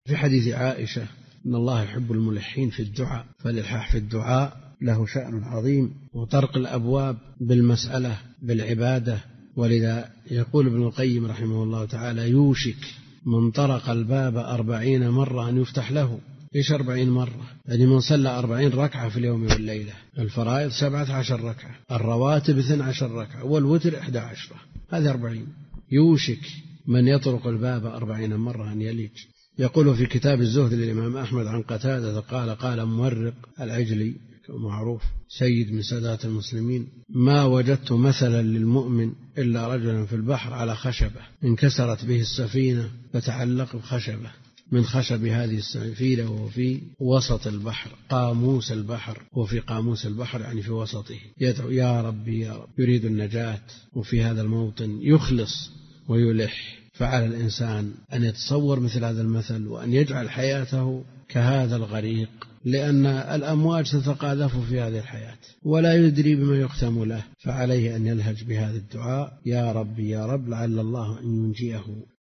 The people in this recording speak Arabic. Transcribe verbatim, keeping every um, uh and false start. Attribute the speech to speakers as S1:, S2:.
S1: في حديث عائشة إن الله يحب الملحين في الدعاء، فالإلحاح في الدعاء له شأن عظيم، وطرق الأبواب بالمسألة بالعبادة. ولذا يقول ابن القيم رحمه الله تعالى: يوشك من طرق الباب أربعين مرة أن يفتح له. إيش أربعين مرة؟ يعني من صلى أربعين ركعة في اليوم والليلة، الفرائض سبعة عشر ركعة، الرواتب اثنى عشر ركعة، والوتر إحدى عشرة، هذه أربعين. يوشك من يطرق الباب أربعين مرة أن يلج. يقول في كتاب الزهد للإمام أحمد عن قتادة قال: قال مورق العجلي معروف سيد من سادات المسلمين: ما وجدت مثلا للمؤمن إلا رجلا في البحر على خشبة انكسرت به السفينة فتعلق بخشبة من خشب هذه السفينة وهو في وسط البحر، قاموس البحر، وفي قاموس البحر يعني في وسطه، يدعو: يا ربي يا رب، يريد النجاة. وفي هذا الموطن يخلص ويلح. فعلى الإنسان أن يتصور مثل هذا المثل، وأن يجعل حياته كهذا الغريق، لأن الأمواج تتقاذف في هذه الحياة ولا يدري بما يختم له. فعليه أن يلهج بهذا الدعاء: يا ربي يا رب، لعل الله أن ينجيه.